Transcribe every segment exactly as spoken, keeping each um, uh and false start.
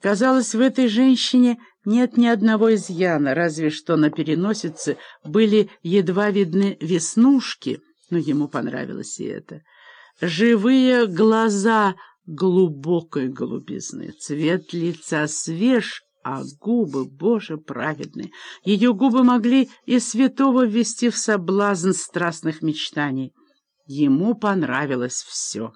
Казалось, в этой женщине нет ни одного изъяна, разве что на переносице были едва видны веснушки, но ему понравилось и это. Живые глаза глубокой голубизны, цвет лица свеж, а губы, Боже, праведны. Ее губы могли и святого ввести в соблазн страстных мечтаний. Ему понравилось все.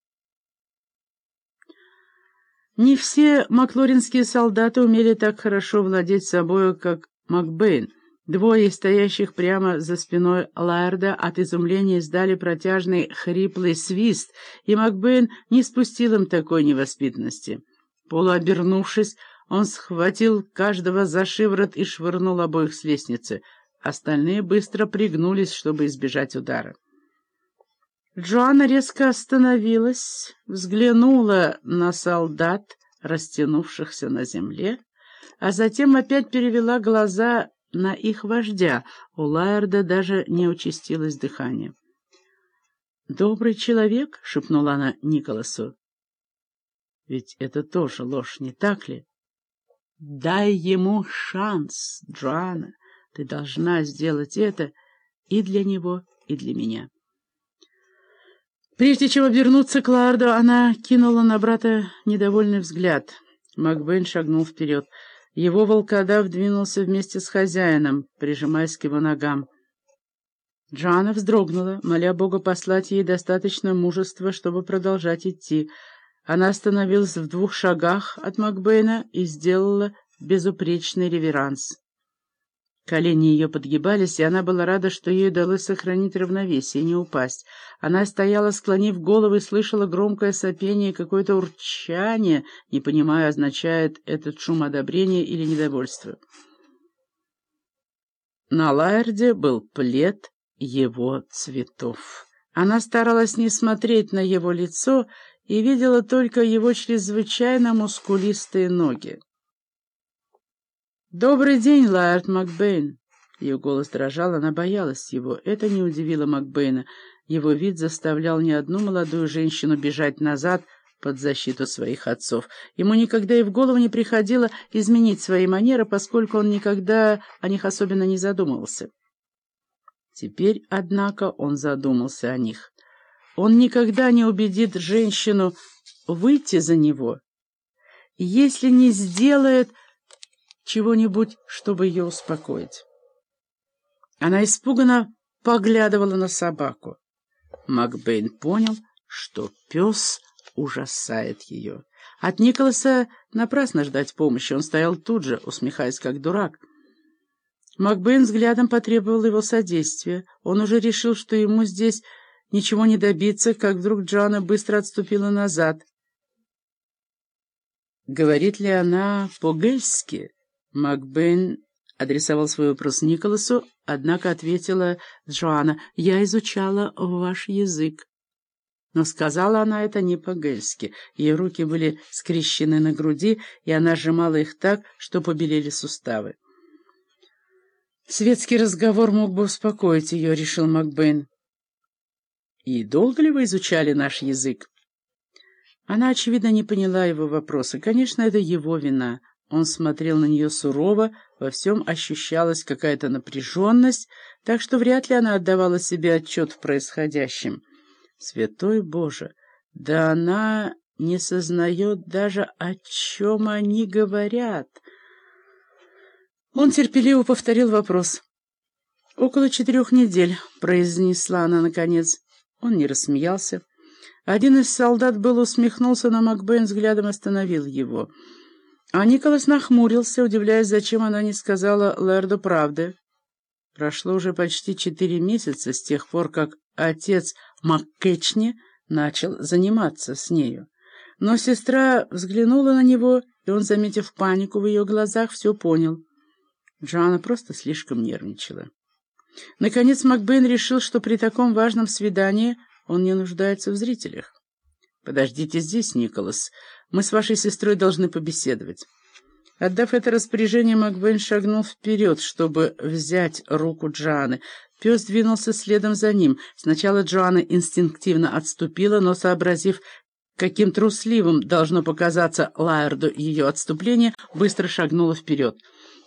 Не все маклоринские солдаты умели так хорошо владеть собою, как Макбейн. Двое, стоящих прямо за спиной Лаэрда, от изумления издали протяжный хриплый свист, и Макбейн не спустил им такой невоспитанности. Полуобернувшись, он схватил каждого за шиворот и швырнул обоих с лестницы. Остальные быстро пригнулись, чтобы избежать удара. Джоанна резко остановилась, взглянула на солдат, растянувшихся на земле, а затем опять перевела глаза на их вождя. У Лаэрда даже не участилось дыхание. «Добрый человек?» — шепнула она Николасу. «Ведь это тоже ложь, не так ли?» «Дай ему шанс, Джоанна. Ты должна сделать это и для него, и для меня». Прежде чем обернуться к Лаэрду, она кинула на брата недовольный взгляд. Макбейн шагнул вперед. Его волкодав двинулся вместе с хозяином, прижимаясь к его ногам. Джоанна вздрогнула, моля Бога послать ей достаточно мужества, чтобы продолжать идти. Она остановилась в двух шагах от Макбейна и сделала безупречный реверанс. Колени ее подгибались, и она была рада, что ей удалось сохранить равновесие и не упасть. Она стояла, склонив голову, и слышала громкое сопение и какое-то урчание, не понимая, означает этот шум одобрения или недовольства. На Лаэрде был плед его цветов. Она старалась не смотреть на его лицо и видела только его чрезвычайно мускулистые ноги. «Добрый день, Лаэрд Макбейн!» Ее голос дрожал, она боялась его. Это не удивило Макбейна. Его вид заставлял не одну молодую женщину бежать назад под защиту своих отцов. Ему никогда и в голову не приходило изменить свои манеры, поскольку он никогда о них особенно не задумывался. Теперь, однако, он задумался о них. Он никогда не убедит женщину выйти за него, если не сделает чего-нибудь, чтобы ее успокоить. Она испуганно поглядывала на собаку. Макбейн понял, что пес ужасает ее. От Николаса напрасно ждать помощи, он стоял тут же, усмехаясь как дурак. Макбейн взглядом потребовал его содействия. Он уже решил, что ему здесь ничего не добиться, как вдруг Джоанна быстро отступила назад. Говорит ли она по-гельски? Макбейн адресовал свой вопрос Николасу, однако ответила Джоанна: «Я изучала ваш язык». Но сказала она это не по-гельски. Ее руки были скрещены на груди, и она сжимала их так, что побелели суставы. Светский разговор мог бы успокоить ее, решил Макбейн. «И долго ли вы изучали наш язык?» Она, очевидно, не поняла его вопроса. Конечно, это его вина. Он смотрел на нее сурово, во всем ощущалась какая-то напряженность, так что вряд ли она отдавала себе отчет в происходящем. Святой Боже! Да она не сознает даже, о чем они говорят. Он терпеливо повторил вопрос. «Около четырех недель», — произнесла она наконец. Он не рассмеялся. Один из солдат было усмехнулся, но Макбейн взглядом остановил его. А Николас нахмурился, удивляясь, зачем она не сказала Лаэрду правды. Прошло уже почти четыре месяца с тех пор, как отец Маккетчни начал заниматься с нею. Но сестра взглянула на него, и он, заметив панику в ее глазах, все понял. Джоанна просто слишком нервничала. Наконец Макбейн решил, что при таком важном свидании он не нуждается в зрителях. «Подождите здесь, Николас. Мы с вашей сестрой должны побеседовать». Отдав это распоряжение, Макбейн шагнул вперед, чтобы взять руку Джоанны. Пес двинулся следом за ним. Сначала Джоанна инстинктивно отступила, но, сообразив, каким трусливым должно показаться Лаэрду ее отступление, быстро шагнула вперед.